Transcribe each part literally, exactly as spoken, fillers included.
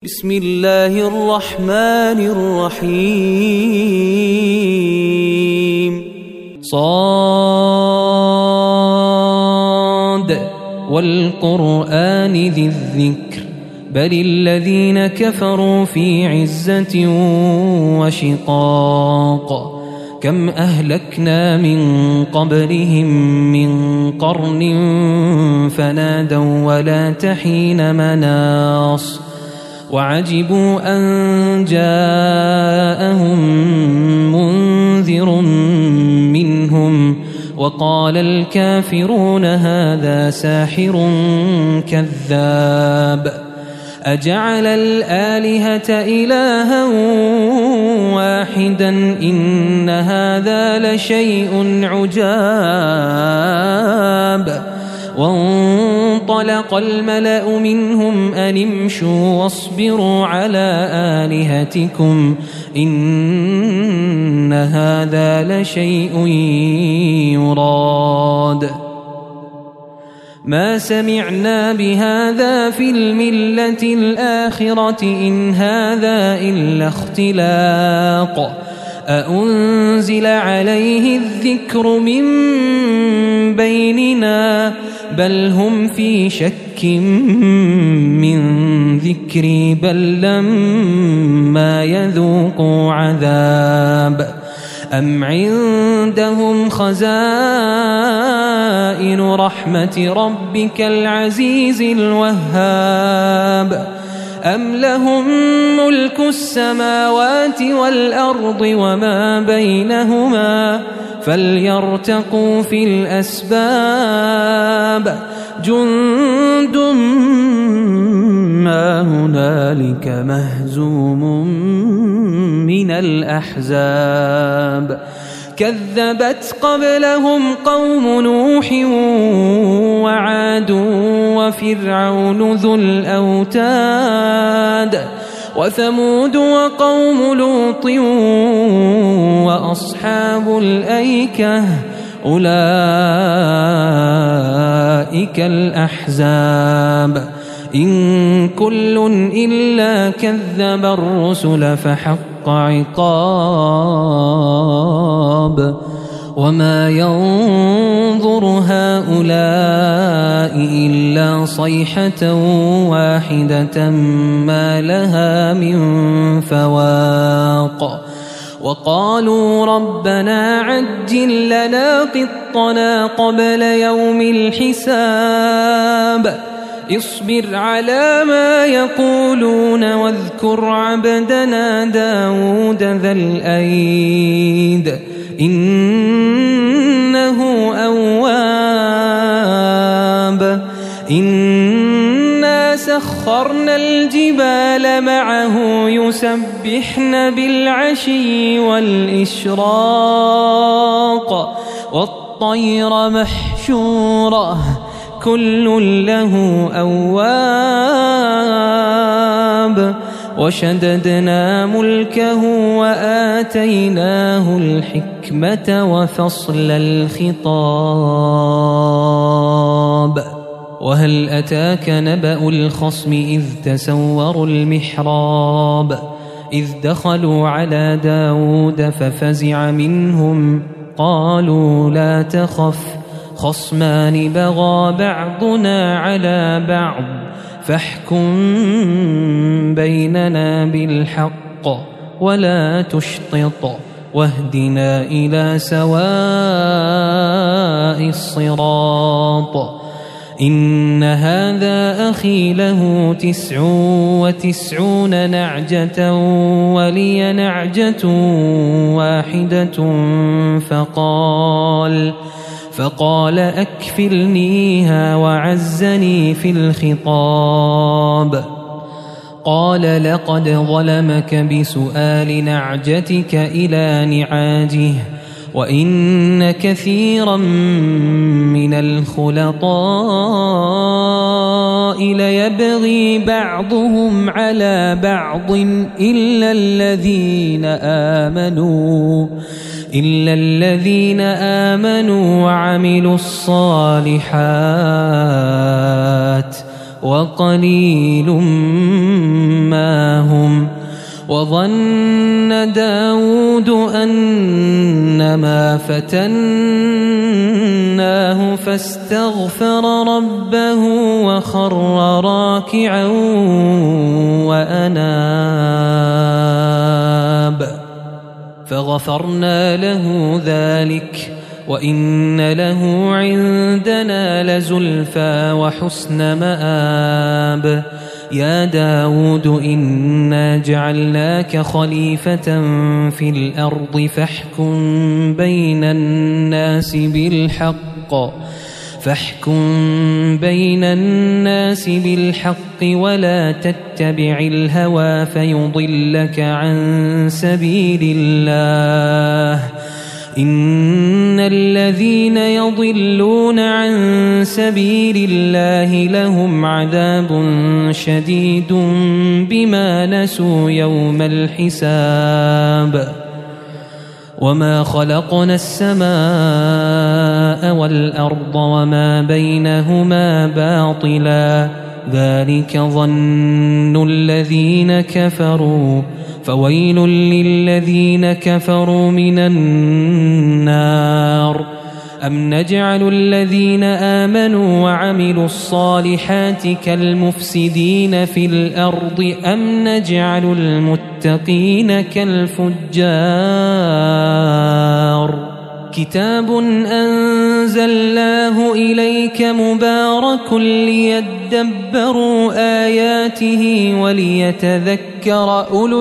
بسم الله الرحمن الرحيم صاد والقرآن ذي الذكر بل الذين كفروا في عزة وشقاق كم أهلكنا من قبلهم من قرن فنادوا ولا تحين مناص وعجبوا أن جاءهم منذر منهم وقال الكافرون هذا ساحر كذاب أجعل الآلهة إلها واحدا إن هذا لشيء عجاب وانطلق الملأ منهم أن امشوا واصبروا على آلهتكم إن هذا لشيء يراد ما سمعنا بهذا في الملة الآخرة إن هذا إلا اختلاق أأنزل عليه الذكر من بيننا بل هم في شك من ذكري بل لما يذوقوا عذاب أم عندهم خزائن رحمة ربك العزيز الوهاب أم لهم ملك السماوات والأرض وما بينهما فليرتقوا في الأسباب جند ما هنالك مهزوم من الأحزاب كذبت قبلهم قوم نوح وعاد وفرعون ذو الأوتاد وثمود وقوم لوط وأصحاب الأيكة أولئك الأحزاب إن كل إلا كذب الرسل فحق عقاب وما ينظر هؤلاء إلا صيحة واحدة ما لها من فواق وقالوا ربنا عجل لنا قطنا قبل يوم الحساب اصبر على ما يقولون واذكر عبدنا داود ذا الأيد إنه أواب إنا سخرنا الجبال معه يسبحن بالعشي والإشراق والطير محشورة كل له أواب وشددنا ملكه وآتيناه الحكمة وفصل الخطاب وهل أتاك نبأ الخصم إذ تسوروا المحراب إذ دخلوا على داود ففزع منهم قالوا لا تخف خصمان بغى بعضنا على بعض فاحكم بيننا بالحق ولا تشطط واهدنا إلى سواء الصراط إن هذا أخي له تسع وتسعون نعجة ولي نعجة واحدة فقال فقال أكفلنيها وعزني في الخطاب قال لقد ظلمك بسؤال نعجتك إلى نعاجه وإن كثيرا من الخلطاء ليبغي بعضهم على بعض إلا الذين آمنوا إلا الذين آمنوا وعملوا الصالحات وقليل ما هم وظن داود أنما فتناه فاستغفر ربه وخر راكعا وأناب فغفرنا له ذلك وإن له عندنا لزلفى وحسن مآب يا داود إنا جعلناك خليفة في الأرض فاحكم بين الناس بالحق فاحكم بين الناس بالحق ولا تتبع الهوى فيضلك عن سبيل الله إن الذين يضلون عن سبيل الله لهم عذاب شديد بما نسوا يوم الحساب وما خلقنا السماء والأرض وما بينهما باطلا ذلك ظن الذين كفروا فويل للذين كفروا من النار أم نجعل الذين آمنوا وعملوا الصالحات كالمفسدين في الأرض أم نجعل المتقين كالفجار كتاب أنزلناه إليك مبارك ليدبروا آياته وليتذكر أولو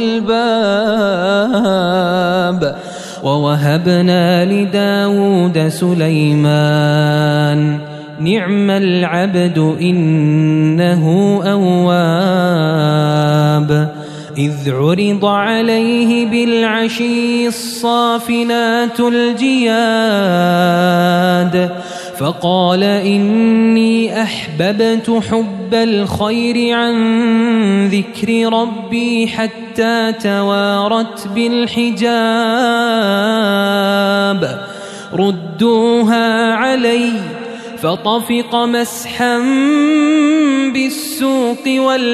الألباب ووهبنا لداود سليمان نعم العبد إنه أواب إذ عرض عليه بالعشي الصافنات الجياد فقال إني أحببت حب الخير عن ذكر ربي حتى توارت بالحجاب ردوها علي فطفق مسحا بالسوق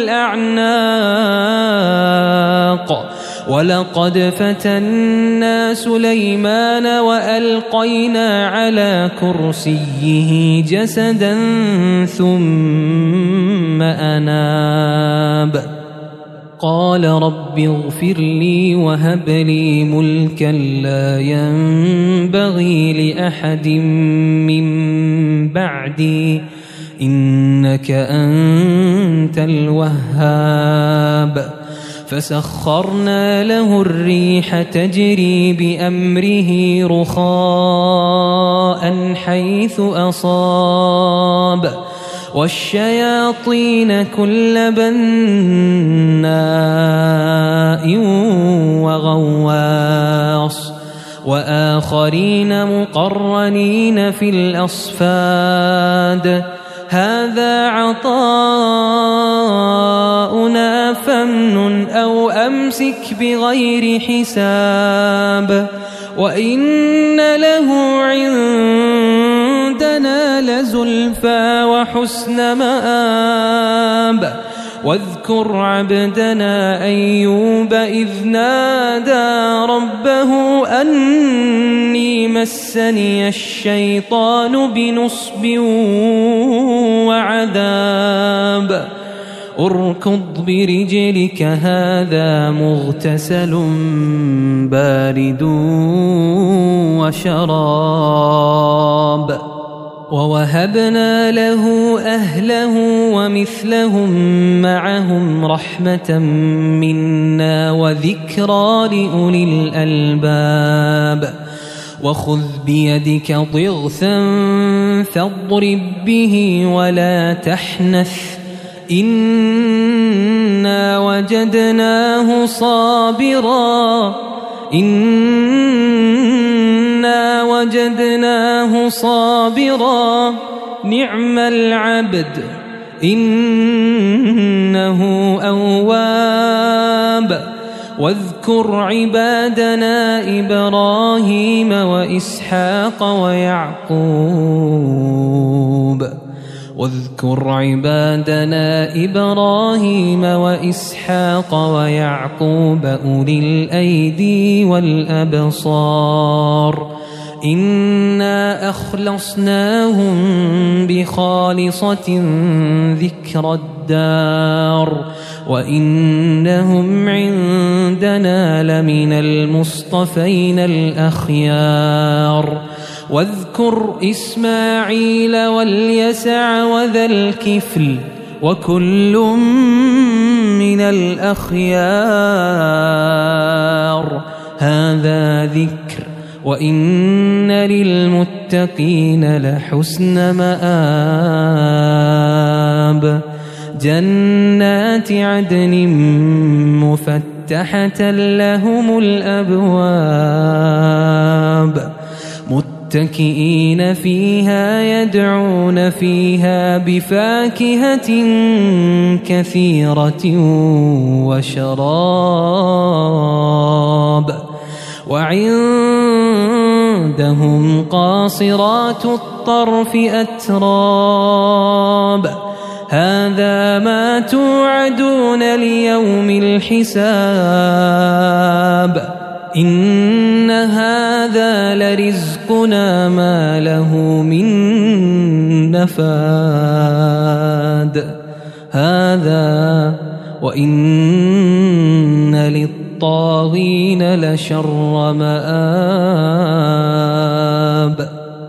والأعناق ولقد فتنا سليمان وألقينا على كرسيه جسدا ثم أناب قال رب اغفر لي وهب لي ملكا لا ينبغي لأحد من بعدي إنك أنت الوهاب فسخرنا له الريح تجري بأمره رخاء حيث أصاب والشياطين كل بناء وغواص وآخرين مقرنين في الأصفاد هذا عطاؤنا فامنن أو أمسك بغير حساب وإن له عندنا لزلفى وحسن مآب واذكر عبدنا أيوب إذ نادى ربه أني مسني الشيطان بنصب وعذاب اركض برجلك هذا مغتسل بارد وشراب ووهبنا له أهله ومثلهم معهم رحمة منا وذكرى لأولي الألباب وخذ بيدك ضغثا فاضرب به ولا تحنث إنا وجدناه صابرا إنا وجدناه صابرا نعم العبد إنه أواب واذكر عبادنا إبراهيم وإسحاق ويعقوب واذكر عبادنا إبراهيم وإسحاق ويعقوب أولي الأيدي والأبصار إنا أخلصناهم بخالصة ذكر الدار وإنهم عندنا لمن المصطفين الأخيار واذكر إسماعيل واليسع وذا الكفل وكل من الأخيار هذا ذكر وإن للمتقين لحسن مآب جنات عدن مفتحة لهم الأبواب متكئين فيها يدعون فيها بفاكهة كثيرة وشراب وعندهم قاصرات الطرف أتراب هذا ما توعدون ليوم الحساب إن هذا لرزقنا ما له من نفاد هذا وإن للطاغين لشر مآب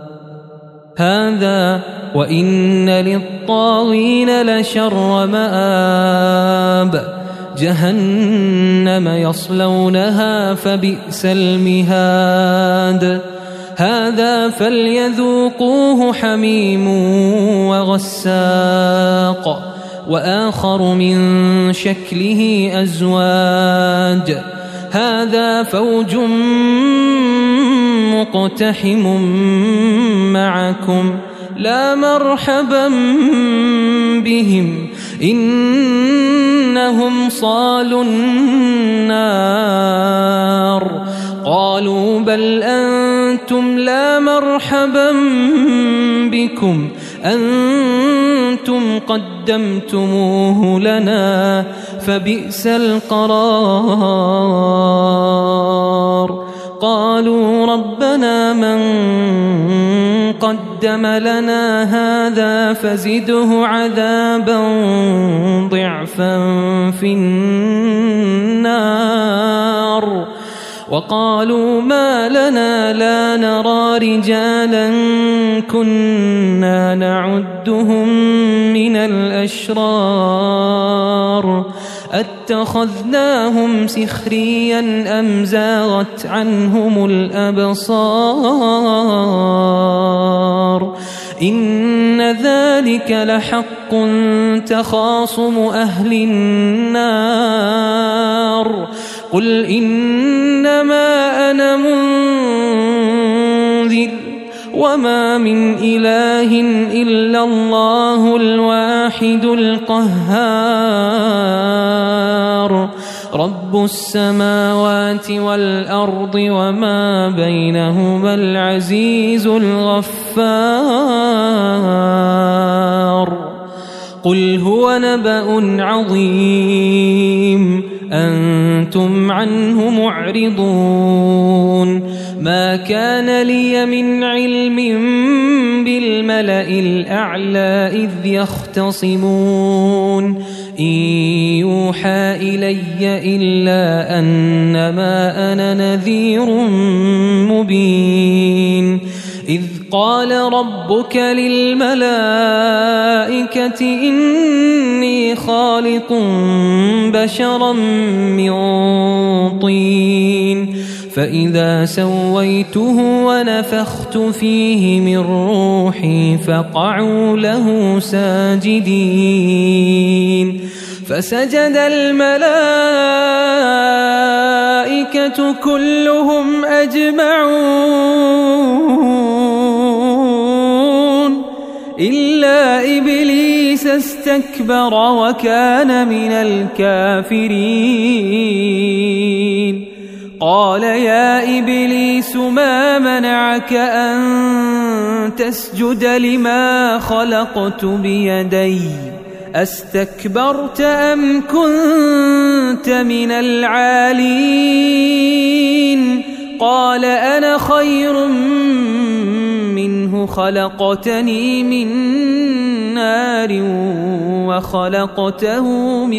هذا وإن للطاغين لشر مآب جهنم يصلونها فبئس المهاد هذا فليذوقوه حميم وغساق وآخر من شكله أزواج هذا فوج مقتحم معكم لا مرحبا بهم إنهم صالوا النار قالوا بل أنتم لا مرحبا بكم أنتم قدمتموه لنا فبئس القرار قالوا ربنا من قدم لنا هذا فزده عذابا ضعفا في النار وقالوا ما لنا لا نرى رجالا كنا نعدهم من الأشرار أتخذناهم سخريا أم زاغت عنهم الأبصار إن ذلك لحق تخاصم أهل النار قل إنما أنا منذر وما من إله إلا الله الواحد القهار رب السماوات والأرض وما بينهما العزيز الغفار قل هو نبأ عظيم أنتم عنه معرضون ما كان لي من علم بالملأ الأعلى إذ يختصمون إن يوحى إلي إلا أنما أنا نذير مبين إذ قال ربك للملائكة إني خالق بشرا من طين فإذا سويته ونفخت فيه من روحي فقعوا له ساجدين فسجد الملائكة كلهم أجمعون إلا إبليس استكبر وكان من الكافرين قال يا إبليس ما منعك أن تسجد لما خلقت بيدي أستكبرت أم كنت من العالين قال أنا خير منه خلقتني من نار وخلقته من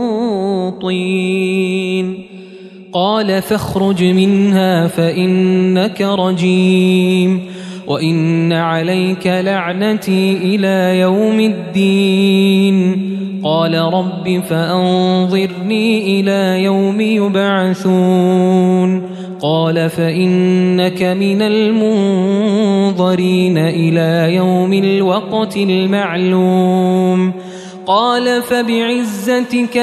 طين قال فاخرج منها فإنك رجيم وإن عليك لعنتي إلى يوم الدين قال رب فأنظرني إلى يوم يبعثون قال فإنك من المنظرين إلى يوم الوقت المعلوم قال فبعزتك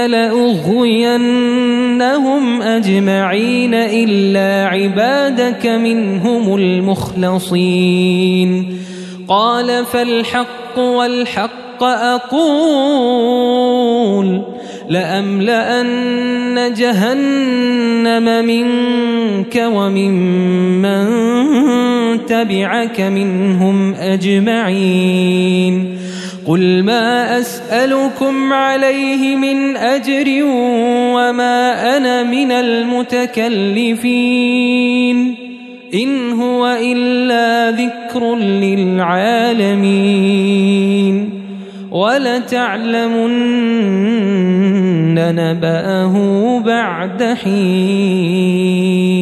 لأغوينهم أجمعين إلا عبادك منهم المخلصين قال فالحق والحق أقول لأملأن جهنم منك وممن تبعك منهم أجمعين قل ما أسألكم عليه من أجر وما أنا من المتكلفين إن هو إلا ذكر للعالمين ولتعلمن نبأه بعد حين.